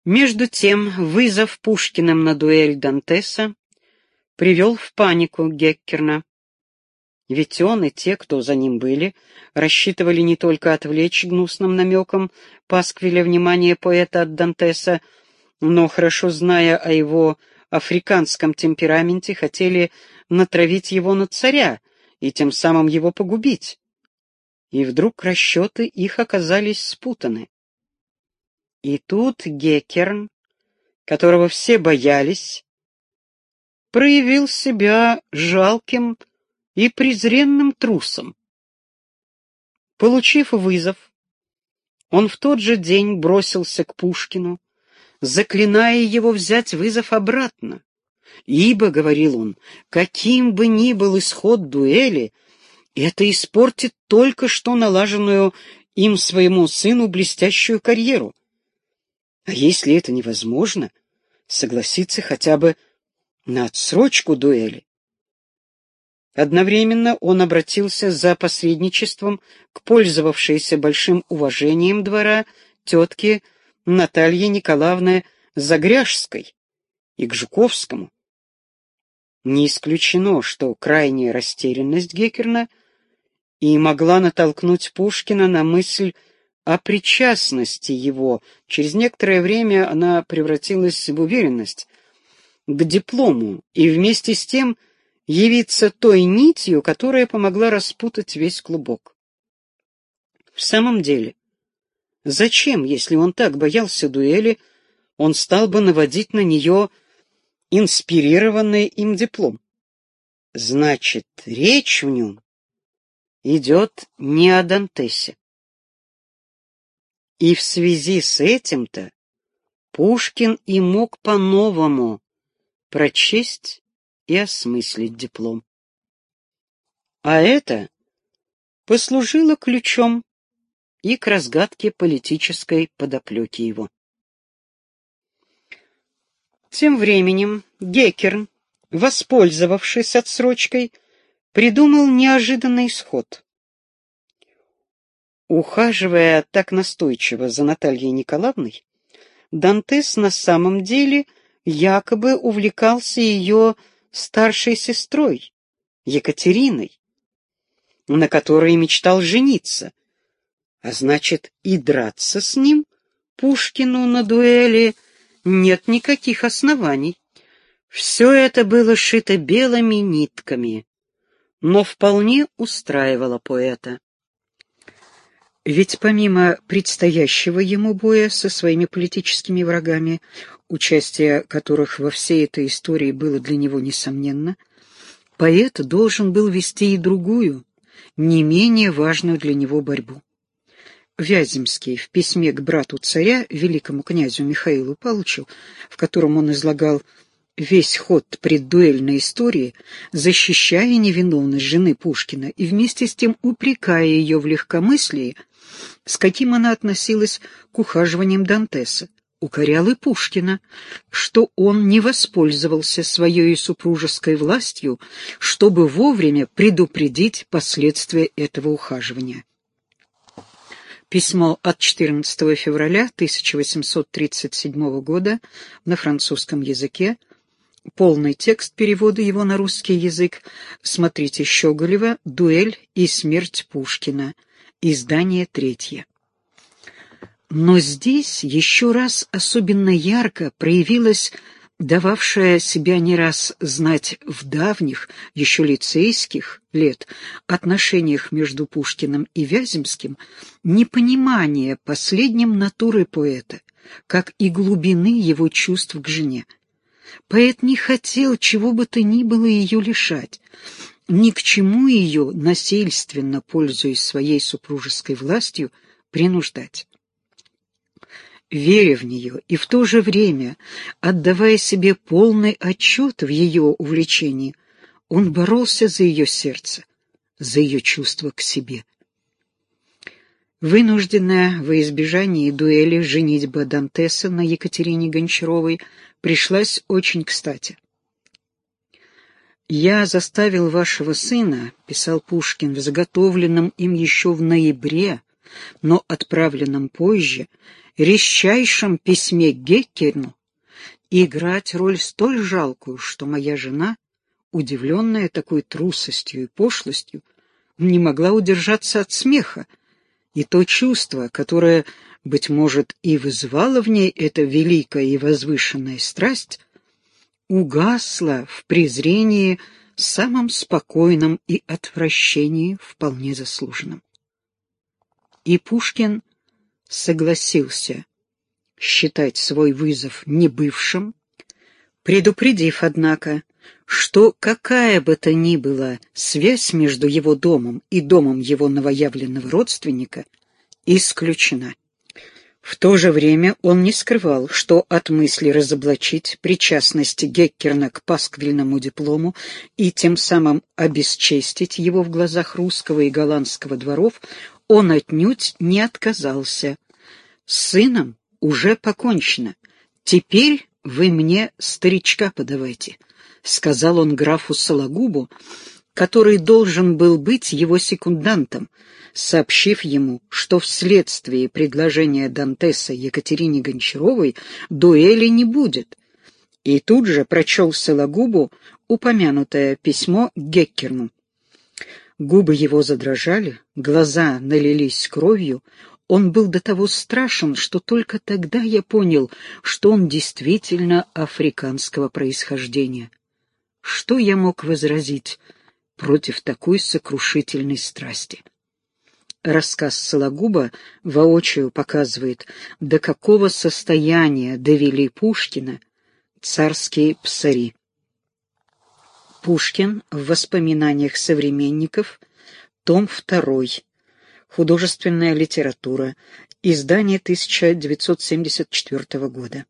Между тем, вызов Пушкиным на дуэль Дантеса привел в панику Геккерна. Ведь он и те, кто за ним были, рассчитывали не только отвлечь гнусным намеком пасквиля внимание поэта от Дантеса, но, хорошо зная о его африканском темпераменте, хотели натравить его на царя и тем самым его погубить. И вдруг расчеты их оказались спутаны. И тут Геккерн, которого все боялись, проявил себя жалким и презренным трусом. Получив вызов, он в тот же день бросился к Пушкину, заклиная его взять вызов обратно. «Ибо, — говорил он, — каким бы ни был исход дуэли, это испортит только что налаженную им своему сыну блестящую карьеру. А если это невозможно, согласиться хотя бы на отсрочку дуэли». Одновременно он обратился за посредничеством к пользовавшейся большим уважением двора тетке Наталье Николаевне Загряжской и к Жуковскому. Не исключено, что крайняя растерянность Геккерна и могла натолкнуть Пушкина на мысль о причастности его. Через некоторое время она превратилась в уверенность к диплому и вместе с тем явиться той нитью, которая помогла распутать весь клубок. В самом деле, зачем, если он так боялся дуэли, он стал бы наводить на нее инспирированный им диплом? Значит, речь в нем идет не о Дантесе. И в связи с этим-то Пушкин и мог по-новому прочесть и осмыслить диплом. А это послужило ключом и к разгадке политической подоплеки его. Тем временем Геккерн, воспользовавшись отсрочкой, придумал неожиданный исход. Ухаживая так настойчиво за Натальей Николаевной, Дантес на самом деле якобы увлекался ее старшей сестрой, Екатериной, на которой мечтал жениться, а значит, и драться с ним Пушкину на дуэли нет никаких оснований. Все это было шито белыми нитками, но вполне устраивало поэта. Ведь помимо предстоящего ему боя со своими политическими врагами, участие которых во всей этой истории было для него несомненно, поэт должен был вести и другую, не менее важную для него борьбу. Вяземский в письме к брату царя, великому князю Михаилу Павловичу, в котором он излагал весь ход преддуэльной истории, защищая невиновность жены Пушкина и вместе с тем упрекая ее в легкомыслии, с каким она относилась к ухаживаниям Дантеса, укорял и Пушкина, что он не воспользовался своей супружеской властью, чтобы вовремя предупредить последствия этого ухаживания. Письмо от 14 февраля 1837 года на французском языке. Полный текст перевода его на русский язык смотрите Щеголева «Дуэль и смерть Пушкина», издание 3. Но здесь еще раз особенно ярко проявилась дававшая себя не раз знать в давних, еще лицейских лет, отношениях между Пушкиным и Вяземским, непонимание последним натуры поэта, как и глубины его чувств к жене. Поэт не хотел чего бы то ни было ее лишать, ни к чему ее, насильственно пользуясь своей супружеской властью, принуждать. Веря в нее и в то же время отдавая себе полный отчет в ее увлечении, он боролся за ее сердце, за ее чувство к себе. Вынужденная во избежании дуэли женитьба Дантеса на Екатерине Гончаровой пришлась очень кстати. «Я заставил вашего сына, — писал Пушкин в заготовленном им еще в ноябре, но отправленном позже, резчайшем письме Геккерну играть роль столь жалкую, что моя жена, удивленная такой трусостью и пошлостью, не могла удержаться от смеха, и то чувство, которое, быть может, и вызывало в ней эта великая и возвышенная страсть, угасло в презрении самым спокойным и отвращении вполне заслуженным. И Пушкин согласился считать свой вызов небывшим, предупредив, однако, что какая бы то ни была связь между его домом и домом его новоявленного родственника исключена. В то же время он не скрывал, что от мысли разоблачить причастность Геккерна к пасквильному диплому и тем самым обесчестить его в глазах русского и голландского дворов он отнюдь не отказался. «С сыном уже покончено. Теперь вы мне старичка подавайте», — сказал он графу Сологубу, который должен был быть его секундантом, сообщив ему, что вследствие предложения Дантеса Екатерине Гончаровой дуэли не будет, и тут же прочел Сологубу упомянутое письмо Геккерну. Губы его задрожали, глаза налились кровью, он был до того страшен, что только тогда я понял, что он действительно африканского происхождения. Что я мог возразить против такой сокрушительной страсти? Рассказ Сологуба воочию показывает, до какого состояния довели Пушкина царские псари. Пушкин в воспоминаниях современников, том 2, художественная литература, издание 1974 года.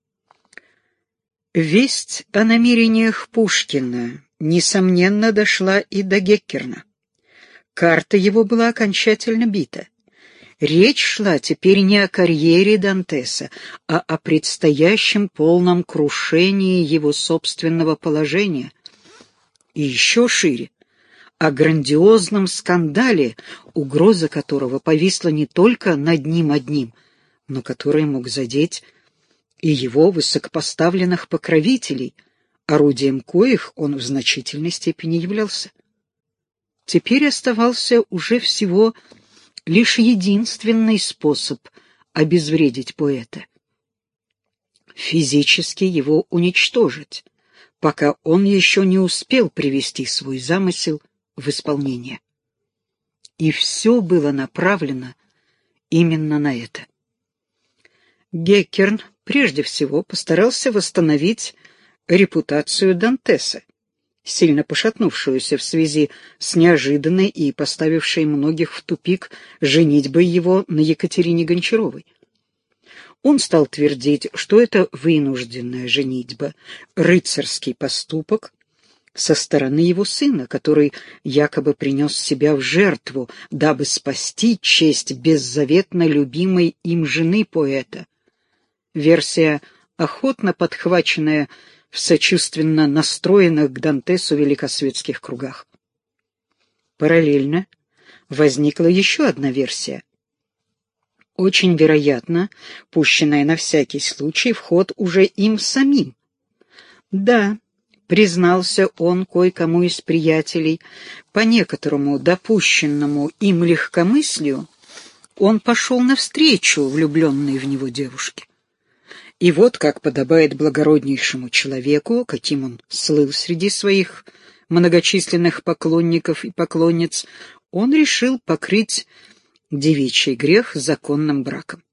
Весть о намерениях Пушкина, несомненно, дошла и до Геккерна. Карта его была окончательно бита. Речь шла теперь не о карьере Дантеса, а о предстоящем полном крушении его собственного положения. И еще шире, о грандиозном скандале, угроза которого повисла не только над ним одним, но который мог задеть и его высокопоставленных покровителей, орудием коих он в значительной степени являлся. Теперь оставался уже всего лишь единственный способ обезвредить поэта — физически его уничтожить, пока он еще не успел привести свой замысел в исполнение. И все было направлено именно на это. Геккерн прежде всего постарался восстановить репутацию Дантеса, сильно пошатнувшуюся в связи с неожиданной и поставившей многих в тупик женитьбой его на Екатерине Гончаровой. Он стал твердить, что это вынужденная женитьба, рыцарский поступок со стороны его сына, который якобы принес себя в жертву, дабы спасти честь беззаветно любимой им жены поэта. Версия, охотно подхваченная в сочувственно настроенных к Дантесу великосветских кругах. Параллельно возникла еще одна версия, очень вероятно, пущенная на всякий случай в ход уже им самим. Да, признался он кое-кому из приятелей, по некоторому допущенному им легкомыслию, он пошел навстречу влюбленной в него девушке. И вот, как подобает благороднейшему человеку, каким он слыл среди своих многочисленных поклонников и поклонниц, он решил покрыть девичий грех законным браком.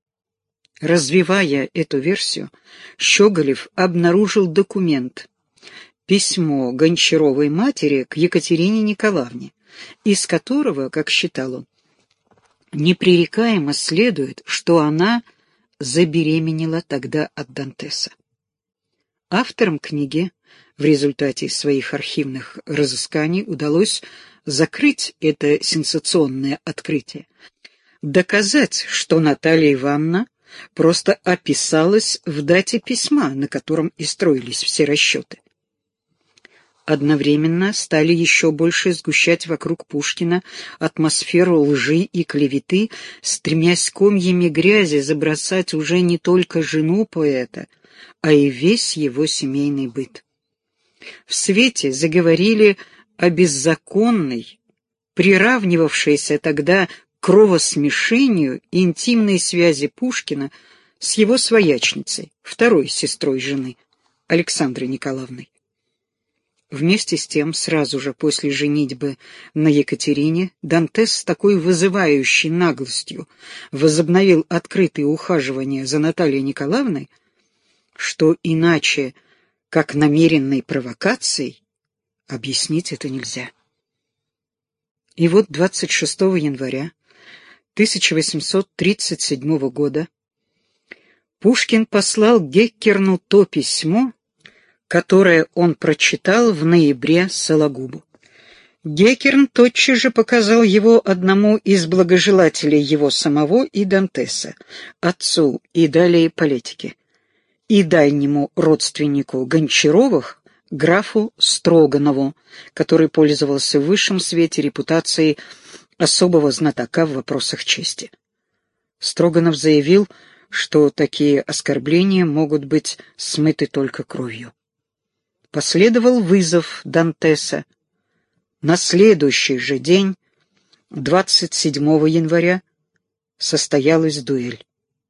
Развивая эту версию, Щеголев обнаружил документ, письмо Гончаровой матери к Екатерине Николаевне, из которого, как считал он, непререкаемо следует, что она забеременела тогда от Дантеса. Авторам книги в результате своих архивных разысканий удалось закрыть это сенсационное открытие, доказать, что Наталья Ивановна просто описалась в дате письма, на котором и строились все расчеты. одновременно стали еще больше сгущать вокруг Пушкина атмосферу лжи и клеветы, стремясь комьями грязи забросать уже не только жену поэта, а и весь его семейный быт. В свете заговорили о беззаконной, приравнивавшейся тогда к кровосмешению интимной связи Пушкина с его своячницей, второй сестрой жены, Александрой Николаевной. Вместе с тем, сразу же после женитьбы на Екатерине, Дантес с такой вызывающей наглостью возобновил открытые ухаживания за Натальей Николаевной, что иначе, как намеренной провокацией, объяснить это нельзя. И вот 26 января 1837 года Пушкин послал Геккерну то письмо, которое он прочитал в ноябре Сологубу. Геккерн тотчас же показал его одному из благожелателей его самого и Дантеса, отцу и далее политики, и дальнему родственнику Гончаровых, графу Строганову, который пользовался в высшем свете репутацией особого знатока в вопросах чести. Строганов заявил, что такие оскорбления могут быть смыты только кровью. Последовал вызов Дантеса. На следующий же день, 27 января, состоялась дуэль.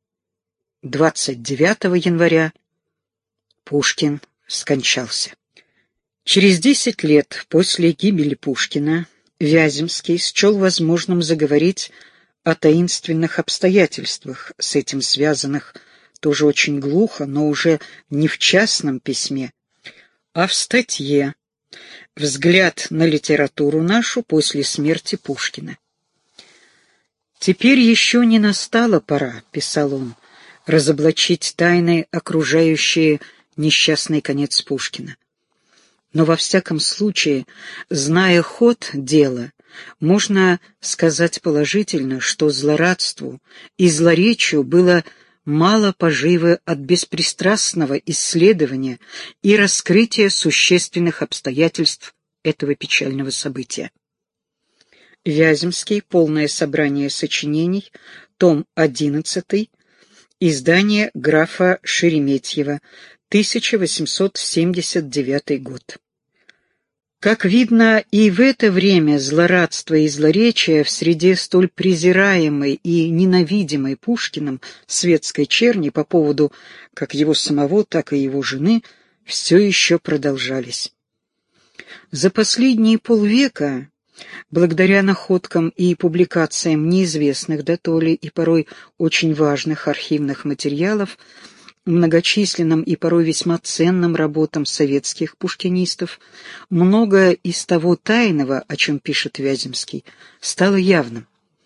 29 января Пушкин скончался. Через 10 лет после гибели Пушкина Вяземский счел возможным заговорить о таинственных обстоятельствах, с этим связанных, тоже очень глухо, но уже не в частном письме, а в статье «Взгляд на литературу нашу после смерти Пушкина». «Теперь еще не настала пора», — писал он, — «разоблачить тайны, окружающие несчастный конец Пушкина. Но во всяком случае, зная ход дела, можно сказать положительно, что злорадству и злоречию было мало поживы от беспристрастного исследования и раскрытия существенных обстоятельств этого печального события». Вяземский. Полное собрание сочинений. Том 11. Издание графа Шереметьева. 1879 год. Как видно, и в это время злорадство и злоречие в среде столь презираемой и ненавидимой Пушкиным светской черни по поводу как его самого, так и его жены все еще продолжались. За последние полвека, благодаря находкам и публикациям неизвестных дотоле и порой очень важных архивных материалов, многочисленным и порой весьма ценным работам советских пушкинистов, многое из того тайного, о чем пишет Вяземский, стало явным.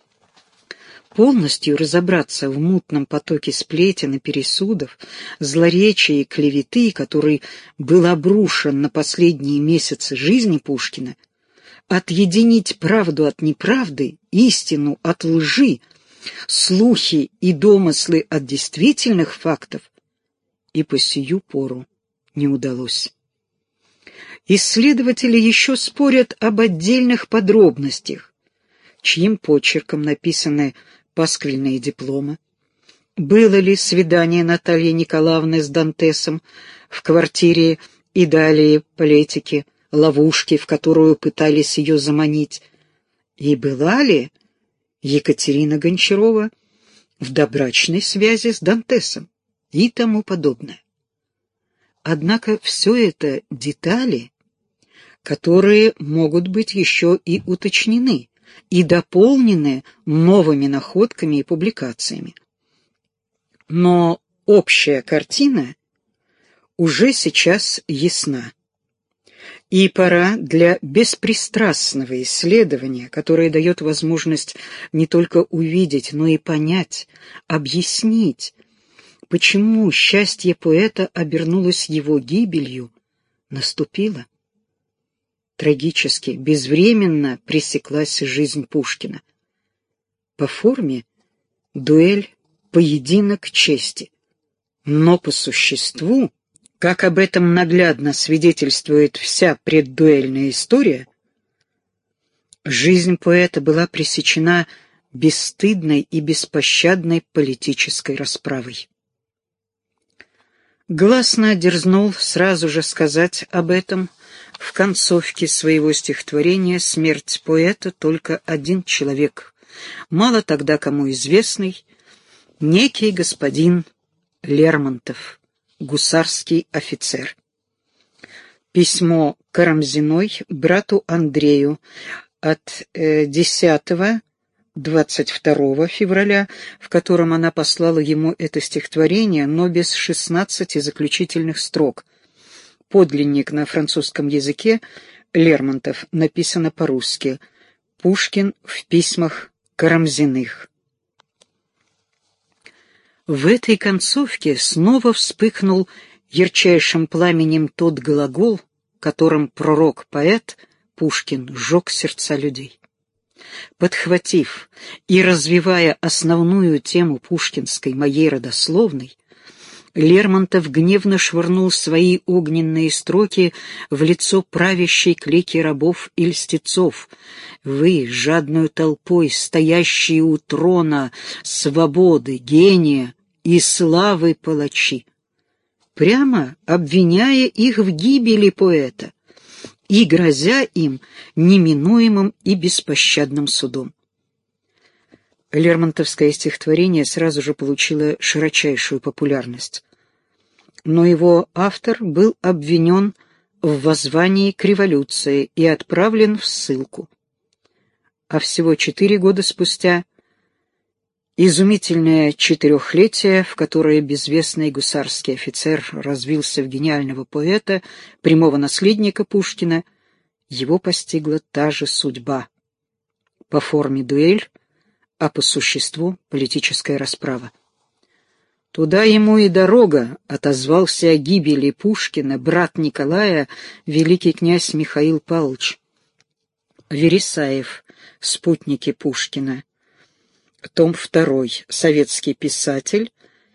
Полностью разобраться в мутном потоке сплетен и пересудов, злоречия и клеветы, который был обрушен на последние месяцы жизни Пушкина, отъединить правду от неправды, истину от лжи, слухи и домыслы от действительных фактов, и по сию пору не удалось. Исследователи еще спорят об отдельных подробностях, чьим почерком написаны пасквильные дипломы, было ли свидание Натальи Николаевны с Дантесом в квартире и далее политики, ловушки, в которую пытались ее заманить, и была ли Екатерина Гончарова в добрачной связи с Дантесом и тому подобное. Однако все это детали, которые могут быть еще и уточнены и дополнены новыми находками и публикациями. Но общая картина уже сейчас ясна. И пора для беспристрастного исследования, которое дает возможность не только увидеть, но и понять, объяснить, почему счастье поэта обернулось его гибелью, наступило. Трагически, безвременно пресеклась жизнь Пушкина. По форме дуэль, поединок чести, но по существу Как об этом наглядно свидетельствует вся преддуэльная история, жизнь поэта была пресечена бесстыдной и беспощадной политической расправой. Гласно дерзнул сразу же сказать об этом в концовке своего стихотворения «Смерть поэта» только один человек, мало тогда кому известный, некий господин Лермонтов, гусарский офицер. Письмо Карамзиной брату Андрею от 10-22 февраля, в котором она послала ему это стихотворение, но без 16 заключительных строк. Подлинник на французском языке, Лермонтов, написано по-русски. Пушкин в письмах Карамзиных. В этой концовке снова вспыхнул ярчайшим пламенем тот глагол, которым пророк-поэт Пушкин сжег сердца людей. Подхватив и развивая основную тему пушкинской «Моей родословной», Лермонтов гневно швырнул свои огненные строки в лицо правящей клики рабов и льстецов. Вы, жадную толпой, стоящие у трона свободы, гения и славы палачи, прямо обвиняя их в гибели поэта и грозя им неминуемым и беспощадным судом. Лермонтовское стихотворение сразу же получило широчайшую популярность, но его автор был обвинен в воззвании к революции и отправлен в ссылку. А всего 4 года спустя изумительное четырехлетие, в которое безвестный гусарский офицер развился в гениального поэта, прямого наследника Пушкина, его постигла та же судьба. По форме дуэль, а по существу политическая расправа. «Туда ему и дорога», — отозвался о гибели Пушкина брат Николая, великий князь Михаил Павлович. Вересаев. Спутники Пушкина. Том 2. Советский писатель.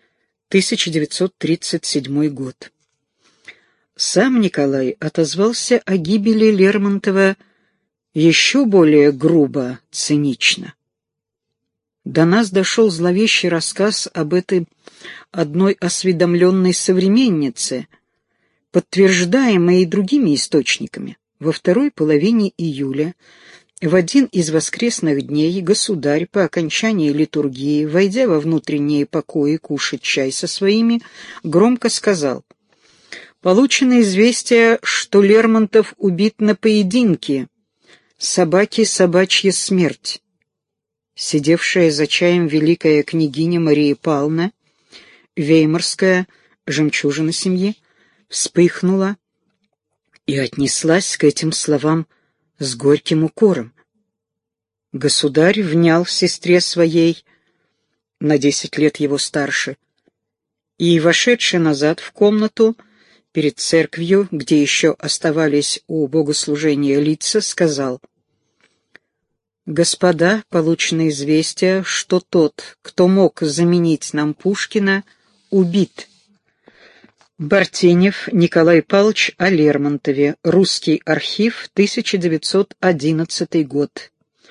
1937 год. Сам Николай отозвался о гибели Лермонтова еще более грубо, цинично. До нас дошел зловещий рассказ об этой одной осведомленной современнице, подтверждаемый и другими источниками. Во второй половине июля, в один из воскресных дней, государь по окончании литургии, войдя во внутренние покои кушать чай со своими, громко сказал: «Получено известие, что Лермонтов убит на поединке. Собаке собачья смерть». Сидевшая за чаем великая княгиня Мария Павловна, веймарская жемчужина семьи, вспыхнула и отнеслась к этим словам с горьким укором. Государь внял сестре своей, на 10 лет его старше, и, вошедший назад в комнату, перед церковью, где еще оставались у богослужения лица, сказал: «Господа, получено известие, что тот, кто мог заменить нам Пушкина, убит». Бартенев Николай Павлович о Лермонтове. Русский архив, 1911 год.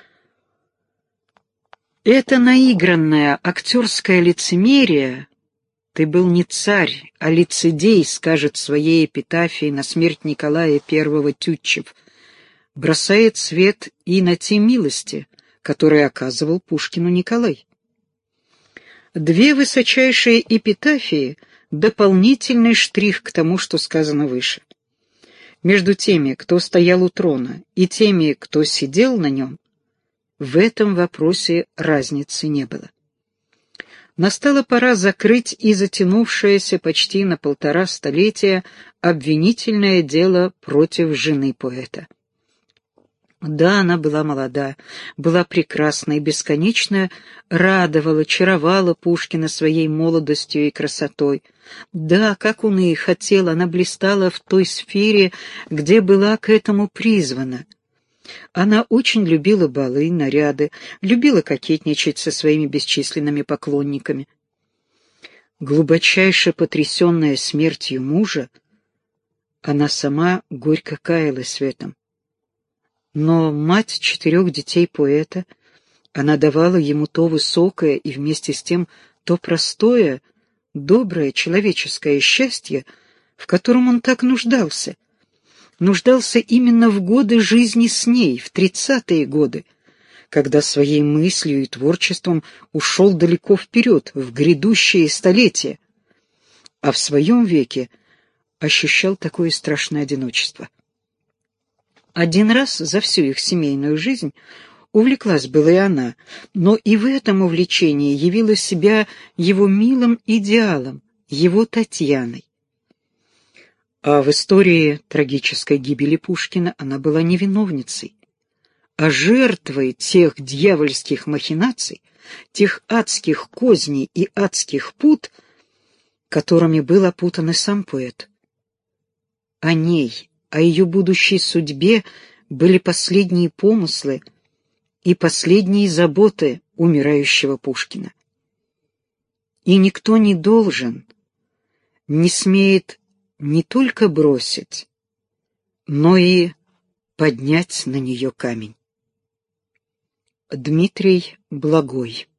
Это наигранное актерское лицемерие «Ты был не царь, а лицедей», скажет в своей эпитафии на смерть Николая I Тютчев, бросает свет и на те милости, которые оказывал Пушкину Николай. Две высочайшие эпитафии — дополнительный штрих к тому, что сказано выше. Между теми, кто стоял у трона, и теми, кто сидел на нем, в этом вопросе разницы не было. Настала пора закрыть и затянувшееся почти на 1,5 столетия обвинительное дело против жены поэта. Да, она была молода, была прекрасна и бесконечно радовала, чаровала Пушкина своей молодостью и красотой. Да, как он и хотел, она блистала в той сфере, где была к этому призвана. Она очень любила балы, наряды, любила кокетничать со своими бесчисленными поклонниками. Глубочайше потрясенная смертью мужа, Она сама горько каялась в этом. Но мать 4 детей поэта, она давала ему то высокое и вместе с тем то простое, доброе человеческое счастье, в котором он так нуждался. Нуждался именно в годы жизни с ней, в 30-е годы, когда своей мыслью и творчеством ушел далеко вперед, в грядущее столетие, а в своем веке ощущал такое страшное одиночество. Один раз за всю их семейную жизнь увлеклась была и она, но и в этом увлечении явила себя его милым идеалом, его Татьяной. А в истории трагической гибели Пушкина она была не виновницей, а жертвой тех дьявольских махинаций, тех адских козней и адских пут, которыми был опутан и сам поэт. О ней, о ее будущей судьбе были последние помыслы и последние заботы умирающего Пушкина. И никто не должен, не смеет не только бросить, но и поднять на нее камень. Дмитрий Благой.